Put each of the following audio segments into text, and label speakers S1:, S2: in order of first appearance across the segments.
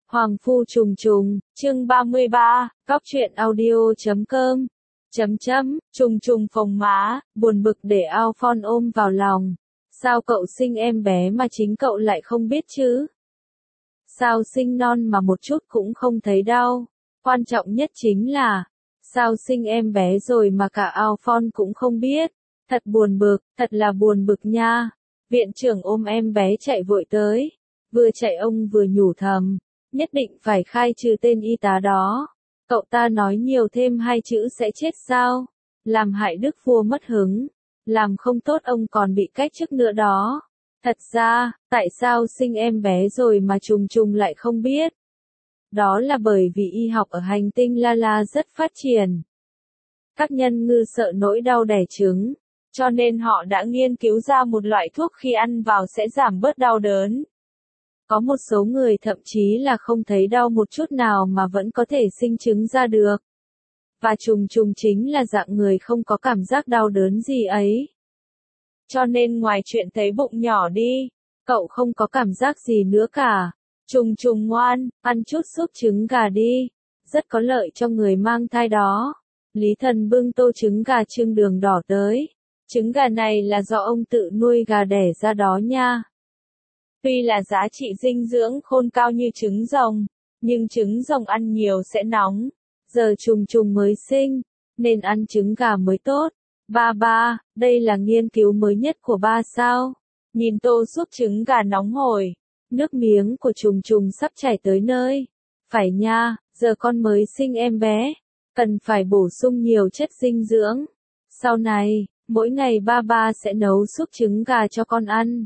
S1: Hoàng phu trùng trùng, chương 33, góc truyện audio.com. Trùng trùng phồng má, buồn bực để Alphonse ôm vào lòng. Sao cậu sinh em bé mà chính cậu lại không biết chứ? Sao sinh non mà một chút cũng không thấy đau? Quan trọng nhất chính là, sao sinh em bé rồi mà cả Alphonse cũng không biết? Thật buồn bực, thật là buồn bực nha. Viện trưởng ôm em bé chạy vội tới. Vừa chạy ông vừa nhủ thầm, nhất định phải khai trừ tên y tá đó. Cậu ta nói nhiều thêm hai chữ sẽ chết sao? Làm hại đức vua mất hứng. Làm không tốt ông còn bị cách chức nữa đó. Thật ra, tại sao sinh em bé rồi mà trùng trùng lại không biết? Đó là bởi vì y học ở hành tinh La La rất phát triển. Các nhân ngư sợ nỗi đau đẻ trứng, cho nên họ đã nghiên cứu ra một loại thuốc khi ăn vào sẽ giảm bớt đau đớn. Có một số người thậm chí là không thấy đau một chút nào mà vẫn có thể sinh trứng ra được. Và trùng trùng chính là dạng người không có cảm giác đau đớn gì ấy. Cho nên ngoài chuyện thấy bụng nhỏ đi, cậu không có cảm giác gì nữa cả. Trùng trùng ngoan, ăn chút súp trứng gà đi. Rất có lợi cho người mang thai đó. Lý Thần bưng tô trứng gà chưng đường đỏ tới. Trứng gà này là do ông tự nuôi gà đẻ ra đó nha. Tuy là giá trị dinh dưỡng khôn cao như trứng rồng, nhưng trứng rồng ăn nhiều sẽ nóng. Giờ trùng trùng mới sinh, nên ăn trứng gà mới tốt. Ba, đây là nghiên cứu mới nhất của ba sao? Nhìn tô súp trứng gà nóng hổi, nước miếng của trùng trùng sắp chảy tới nơi. Phải nha, giờ con mới sinh em bé, cần phải bổ sung nhiều chất dinh dưỡng. Sau này, mỗi ngày ba sẽ nấu súp trứng gà cho con ăn.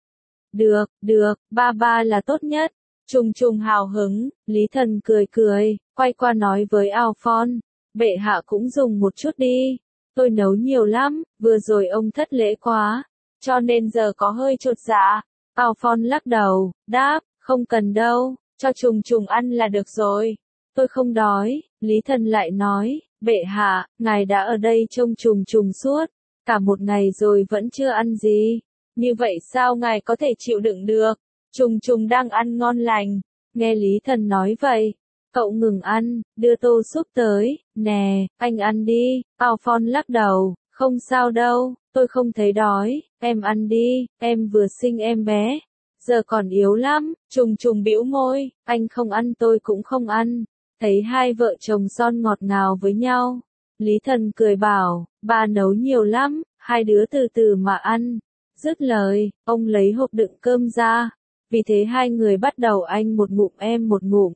S1: Được, ba là tốt nhất. Trùng trùng hào hứng, Lý Thần cười, quay qua nói với Alphonse, bệ hạ cũng dùng một chút đi. Tôi nấu nhiều lắm, vừa rồi ông thất lễ quá, cho nên giờ có hơi chột dạ. Alphonse lắc đầu, đáp, không cần đâu, cho trùng trùng ăn là được rồi. Tôi không đói. Lý Thần lại nói, bệ hạ, ngài đã ở đây trông trùng trùng suốt cả một ngày rồi vẫn chưa ăn gì. Như vậy sao ngài có thể chịu đựng được? Trùng trùng đang ăn ngon lành. Nghe Lý Thần nói vậy, cậu ngừng ăn, đưa tô súp tới. Nè, anh ăn đi. Alphonse lắc đầu, không sao đâu, tôi không thấy đói. Em ăn đi, em vừa sinh em bé, giờ còn yếu lắm. Trùng trùng bĩu môi, anh không ăn tôi cũng không ăn. Thấy hai vợ chồng son ngọt ngào với nhau, Lý Thần cười bảo, bà nấu nhiều lắm, hai đứa từ từ mà ăn. Dứt lời, ông lấy hộp đựng cơm ra. Vì thế hai người bắt đầu anh một ngụm em một ngụm.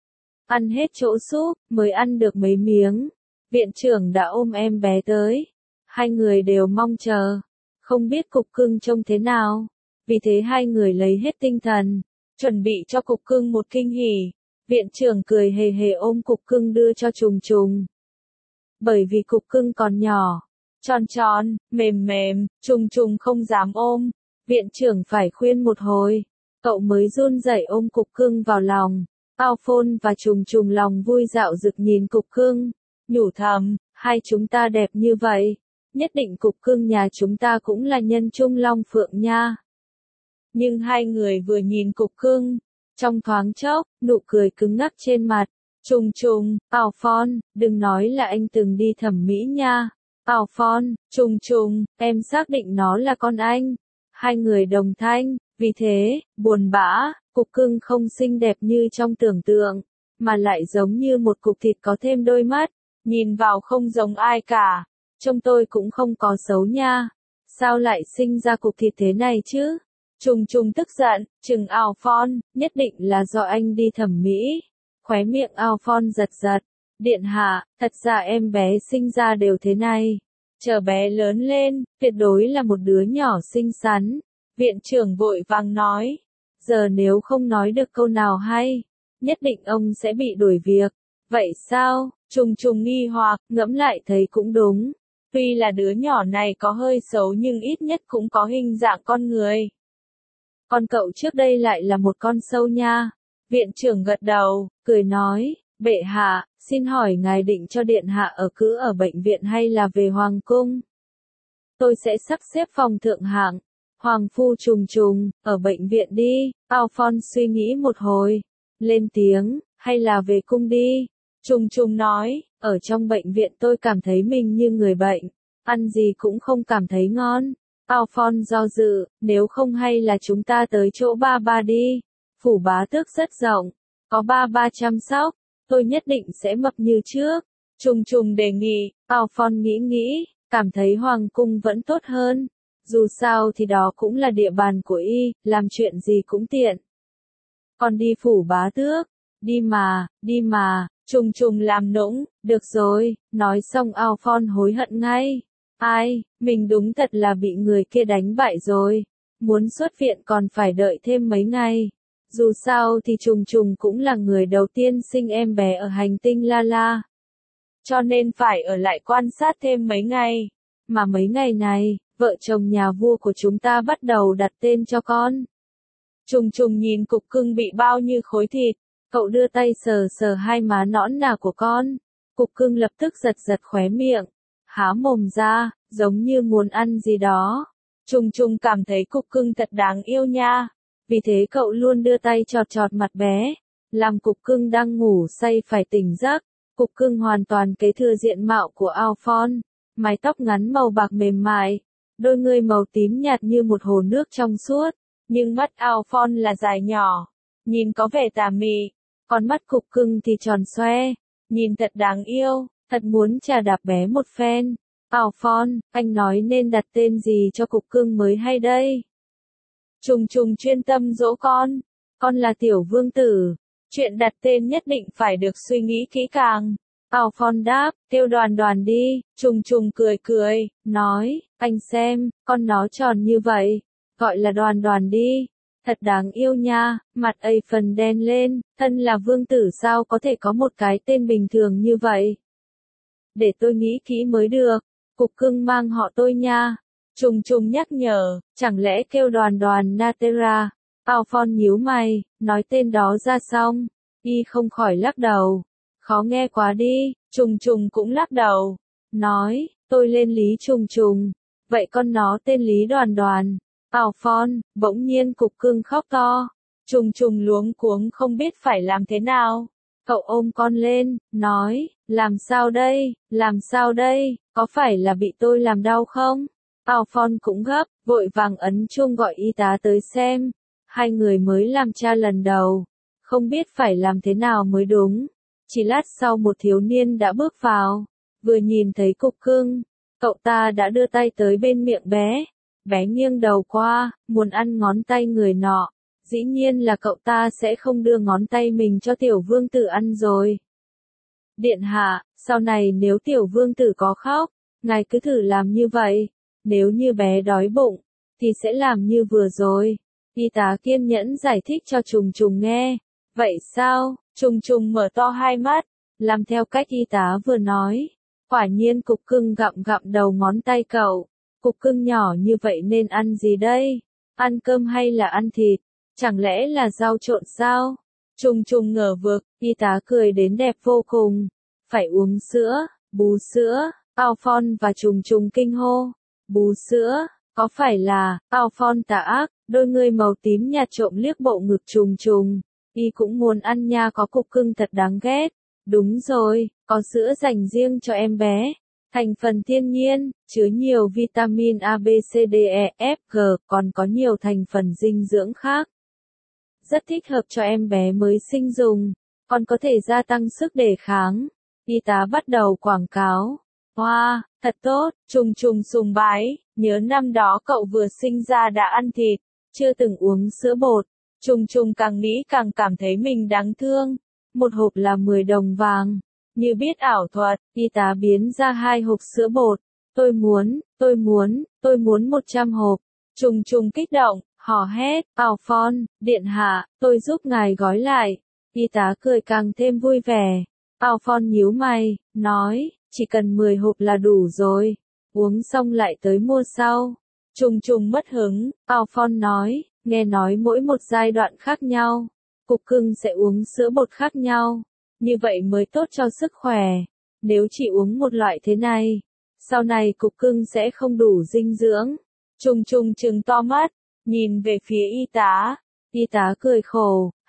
S1: Ăn hết chỗ súp, mới ăn được mấy miếng. Viện trưởng đã ôm em bé tới. Hai người đều mong chờ. Không biết cục cưng trông thế nào. Vì thế hai người lấy hết tinh thần, chuẩn bị cho cục cưng một kinh hỉ. Viện trưởng cười hề hề ôm cục cưng đưa cho trùng trùng. Bởi vì cục cưng còn nhỏ, tròn, mềm, trùng trùng không dám ôm. Viện trưởng phải khuyên một hồi, cậu mới run rẩy ôm cục cưng vào lòng. Alphonse và trùng trùng lòng vui dạo dực nhìn cục cưng, nhủ thầm, hai chúng ta đẹp như vậy, nhất định cục cưng nhà chúng ta cũng là nhân trung long phượng nha. Nhưng hai người vừa nhìn cục cưng, trong thoáng chốc, nụ cười cứng ngắc trên mặt. Trùng, Alphonse, đừng nói là anh từng đi thẩm mỹ nha. Alphonse, trùng, em xác định nó là con anh. Hai người đồng thanh, vì thế, buồn bã, cục cưng không xinh đẹp như trong tưởng tượng, mà lại giống như một cục thịt có thêm đôi mắt, nhìn vào không giống ai cả. Trông tôi cũng không có xấu nha. Sao lại sinh ra cục thịt thế này chứ? Trùng tức giận, chừng Alphonse, nhất định là do anh đi thẩm mỹ. Khóe miệng Alphonse giật. Điện hạ, thật ra em bé sinh ra đều thế này. Chờ bé lớn lên, tuyệt đối là một đứa nhỏ xinh xắn. Viện trưởng vội vàng nói. Giờ nếu không nói được câu nào hay, nhất định ông sẽ bị đuổi việc. Vậy sao? Trùng nghi hoặc, ngẫm lại thấy cũng đúng. Tuy là đứa nhỏ này có hơi xấu nhưng ít nhất cũng có hình dạng con người. Con cậu trước đây lại là một con sâu nha. Viện trưởng gật đầu, cười nói, bệ hạ, xin hỏi ngài định cho điện hạ ở cứ ở bệnh viện hay là về hoàng cung? Tôi sẽ sắp xếp phòng thượng hạng. Hoàng phu trùng, ở bệnh viện đi. Alphonse suy nghĩ một hồi, lên tiếng, hay là về cung đi. Trùng Trùng nói, ở trong bệnh viện tôi cảm thấy mình như người bệnh, ăn gì cũng không cảm thấy ngon. Alphonse do dự, nếu không hay là chúng ta tới chỗ ba ba đi. Phủ Bá Tước rất rộng, có ba ba chăm sóc, tôi nhất định sẽ mập như trước. Trùng Trùng đề nghị, Alphonse nghĩ, cảm thấy hoàng cung vẫn tốt hơn. Dù sao thì đó cũng là địa bàn của y, làm chuyện gì cũng tiện. Còn đi Phủ Bá Tước, đi mà, Trùng Trùng làm nũng, được rồi, nói xong Alphonse hối hận ngay. Ai, mình đúng thật là bị người kia đánh bại rồi. Muốn xuất viện còn phải đợi thêm mấy ngày. Dù sao thì Trùng Trùng cũng là người đầu tiên sinh em bé ở hành tinh La La. Cho nên phải ở lại quan sát thêm mấy ngày. Mà mấy ngày này, vợ chồng nhà vua của chúng ta bắt đầu đặt tên cho con. Trùng Trùng nhìn cục cưng bị bao như khối thịt. Cậu đưa tay sờ sờ hai má nõn nà của con. Cục cưng lập tức giật khóe miệng. Há mồm ra, giống như muốn ăn gì đó. Trùng Trùng cảm thấy cục cưng thật đáng yêu nha. Vì thế cậu luôn đưa tay chọt mặt bé. Làm cục cưng đang ngủ say phải tỉnh giấc. Cục cưng hoàn toàn kế thừa diện mạo của Alphonse. Mái tóc ngắn màu bạc mềm mại. Đôi ngươi màu tím nhạt như một hồ nước trong suốt. Nhưng mắt Alphonse là dài nhỏ. Nhìn có vẻ tà mị. Còn mắt cục cưng thì tròn xoe. Nhìn thật đáng yêu. Thật muốn chà đạp bé một phen. Alphonse, anh nói nên đặt tên gì cho cục cưng mới hay đây? Trùng Trùng chuyên tâm dỗ con. Con là tiểu vương tử. Chuyện đặt tên nhất định phải được suy nghĩ kỹ càng. Alphonse đáp, kêu Đoàn Đoàn đi. Trùng Trùng cười, nói, anh xem, con nó tròn như vậy. Gọi là Đoàn Đoàn đi. Thật đáng yêu nha, mặt ấy phần đen lên, thân là vương tử sao có thể có một cái tên bình thường như vậy. Để tôi nghĩ kỹ mới được, cục cưng mang họ tôi nha. Trùng Trùng nhắc nhở, chẳng lẽ kêu Đoàn Đoàn Natera. Alphonse nhíu mày, nói tên đó ra xong, y không khỏi lắc đầu. Khó nghe quá đi, Trùng Trùng cũng lắc đầu. Nói, tôi lên Lý Trùng Trùng, vậy con nó tên Lý Đoàn Đoàn. Alphonse, bỗng nhiên cục cưng khóc to. Trùng Trùng luống cuống không biết phải làm thế nào. Cậu ôm con lên, nói, làm sao đây, có phải là bị tôi làm đau không? Alphonse cũng gấp, vội vàng ấn chuông gọi y tá tới xem. Hai người mới làm cha lần đầu, không biết phải làm thế nào mới đúng. Chỉ lát sau một thiếu niên đã bước vào, vừa nhìn thấy cục cưng, cậu ta đã đưa tay tới bên miệng bé. Bé nghiêng đầu qua, muốn ăn ngón tay người nọ. Dĩ nhiên là cậu ta sẽ không đưa ngón tay mình cho tiểu vương tử ăn rồi. Điện hạ, sau này nếu tiểu vương tử có khóc, ngài cứ thử làm như vậy. Nếu như bé đói bụng, thì sẽ làm như vừa rồi. Y tá kiên nhẫn giải thích cho Trùng Trùng nghe. Vậy sao? Trùng Trùng mở to hai mắt, làm theo cách y tá vừa nói. Quả nhiên cục cưng gặm đầu ngón tay cậu. Cục cưng nhỏ như vậy nên ăn gì đây? Ăn cơm hay là ăn thịt? Chẳng lẽ là rau trộn sao? Trùng Trùng ngờ vực, y tá cười đến đẹp vô cùng. Phải uống sữa, bú sữa. Alphonse và Trùng Trùng kinh hô. Bú sữa, có phải là? Alphonse tà ác, đôi ngươi màu tím nhạt trộm liếc bộ ngực Trùng Trùng. Y cũng muốn ăn nha, có cục cưng thật đáng ghét. Đúng rồi, có sữa dành riêng cho em bé. Thành phần thiên nhiên, chứa nhiều vitamin A, B, C, D, E, F, G, còn có nhiều thành phần dinh dưỡng khác. Rất thích hợp cho em bé mới sinh dùng, còn có thể gia tăng sức đề kháng. Y tá bắt đầu quảng cáo. Wow, thật tốt, Trùng Trùng sùng bái, nhớ năm đó cậu vừa sinh ra đã ăn thịt, chưa từng uống sữa bột. Trùng Trùng càng nghĩ càng cảm thấy mình đáng thương. Một hộp là 10 đồng vàng. Như biết ảo thuật, y tá biến ra 2 hộp sữa bột. Tôi muốn 100 hộp. Trùng Trùng kích động, hò hét, Alphonse, điện hạ, tôi giúp ngài gói lại. Y tá cười càng thêm vui vẻ. Alphonse nhíu mày, nói, chỉ cần 10 hộp là đủ rồi. Uống xong lại tới mua sau. Trùng Trùng mất hứng, Alphonse nói, nghe nói mỗi một giai đoạn khác nhau. Cục cưng sẽ uống sữa bột khác nhau. Như vậy mới tốt cho sức khỏe. Nếu chỉ uống một loại thế này, sau này cục cưng sẽ không đủ dinh dưỡng. Trùng Trùng trừng to mắt, nhìn về phía y tá. Y tá cười khổ,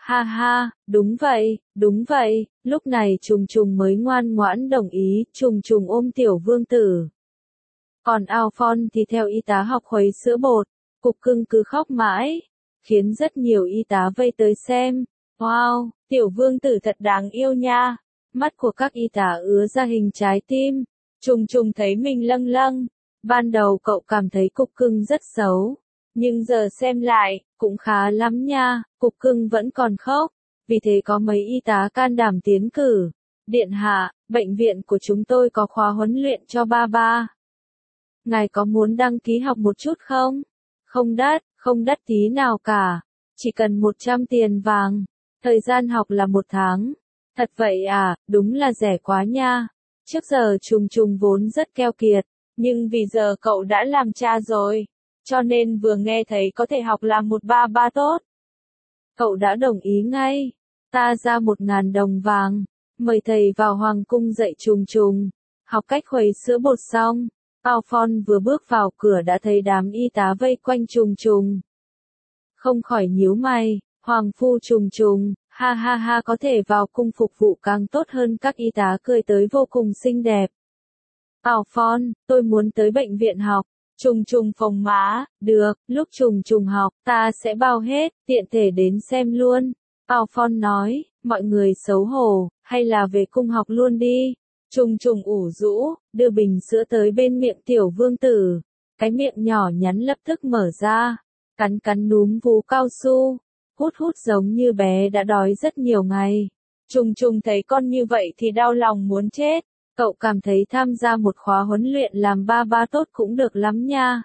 S1: Ha ha, đúng vậy, lúc này Trùng Trùng mới ngoan ngoãn đồng ý, Trùng Trùng ôm tiểu vương tử. Còn Alphonse thì theo y tá học khuấy sữa bột, cục cưng cứ khóc mãi, khiến rất nhiều y tá vây tới xem. Wow, tiểu vương tử thật đáng yêu nha. Mắt của các y tá ứa ra hình trái tim. Trùng Trùng thấy mình lâng lâng. Ban đầu cậu cảm thấy cục cưng rất xấu. Nhưng giờ xem lại, cũng khá lắm nha, cục cưng vẫn còn khóc. Vì thế có mấy y tá can đảm tiến cử. Điện hạ, bệnh viện của chúng tôi có khóa huấn luyện cho ba ba. Ngài có muốn đăng ký học một chút không? Không đắt tí nào cả. Chỉ cần 100 tiền vàng. Thời gian học là 1 tháng. Thật vậy à, đúng là rẻ quá nha. Trước giờ Trùng Trùng vốn rất keo kiệt. Nhưng vì giờ cậu đã làm cha rồi. Cho nên vừa nghe thấy có thể học làm một ba ba tốt. Cậu đã đồng ý ngay. Ta ra 1.000 đồng vàng. Mời thầy vào hoàng cung dạy Trùng Trùng. Học cách khuấy sữa bột xong. Alphonse vừa bước vào cửa đã thấy đám y tá vây quanh Trùng Trùng. Không khỏi nhíu mày, hoàng phu Trùng Trùng, ha ha ha, có thể vào cung phục vụ càng tốt hơn, các y tá cười tới vô cùng xinh đẹp. Alphonse, tôi muốn tới bệnh viện học. Trùng Trùng phồng má, được, lúc Trùng Trùng học, ta sẽ bao hết, tiện thể đến xem luôn. Alphonse nói, mọi người xấu hổ, hay là về cung học luôn đi. Trùng Trùng ủ rũ, đưa bình sữa tới bên miệng tiểu vương tử. Cái miệng nhỏ nhắn lập tức mở ra, cắn cắn núm vú cao su, hút hút giống như bé đã đói rất nhiều ngày. Trùng Trùng thấy con như vậy thì đau lòng muốn chết. Cậu cảm thấy tham gia một khóa huấn luyện làm ba ba tốt cũng được lắm nha.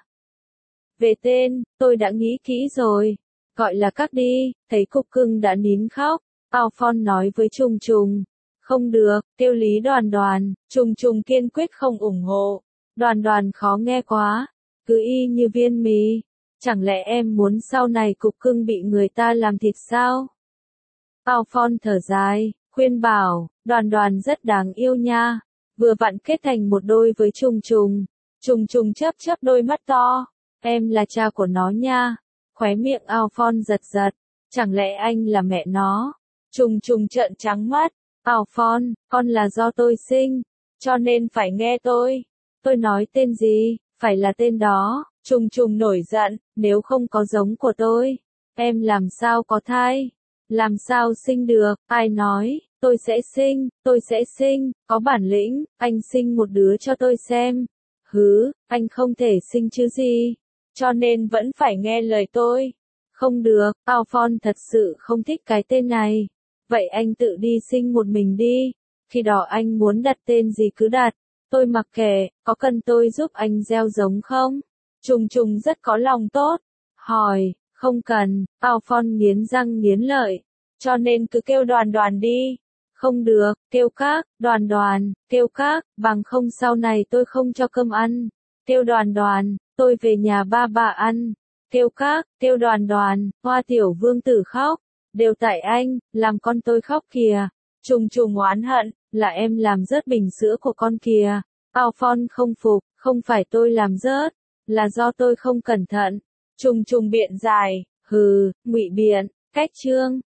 S1: Về tên, tôi đã nghĩ kỹ rồi. Gọi là các đi, thấy cục cưng đã nín khóc. Alphonse nói với Trùng Trùng. Không được, kêu Lý Đoàn Đoàn. Trùng Trùng kiên quyết không ủng hộ. Đoàn Đoàn khó nghe quá. Cứ y như viên mì. Chẳng lẽ em muốn sau này cục cưng bị người ta làm thịt sao? Alphonse thở dài, khuyên bảo, Đoàn Đoàn rất đáng yêu nha. Vừa vặn kết thành một đôi với Trùng Trùng. Trùng Trùng chớp chớp đôi mắt to. Em là cha của nó nha. Khóe miệng Alphonse giật giật. Chẳng lẽ anh là mẹ nó? Trùng Trùng trợn trắng mắt. Alphonse, con là do tôi sinh. Cho nên phải nghe tôi. Tôi nói tên gì, phải là tên đó. Trùng Trùng nổi giận, nếu không có giống của tôi, em làm sao có thai? Làm sao sinh được? Ai nói, tôi sẽ sinh, có bản lĩnh, anh sinh một đứa cho tôi xem. Hứ, anh không thể sinh chứ gì, cho nên vẫn phải nghe lời tôi. Không được, Alphonse thật sự không thích cái tên này. Vậy anh tự đi sinh một mình đi, khi đó anh muốn đặt tên gì cứ đặt, tôi mặc kệ, có cần tôi giúp anh gieo giống không? Trùng Trùng rất có lòng tốt, hỏi, không cần. Alphonse nghiến răng nghiến lợi, cho nên cứ kêu Đoàn Đoàn đi. Không được, kêu các, Đoàn Đoàn, kêu các, bằng không sau này tôi không cho cơm ăn. Kêu Đoàn Đoàn, tôi về nhà ba bà ăn. Kêu các, kêu Đoàn Đoàn, Hoa tiểu vương tử khóc. Đều tại anh, làm con tôi khóc kìa. Trùng Trùng oán hận, là em làm rớt bình sữa của con kìa. Alphonse không phục, không phải tôi làm rớt, là do tôi không cẩn thận. Trùng Trùng biện giải, hừ, ngụy biện, cách chương.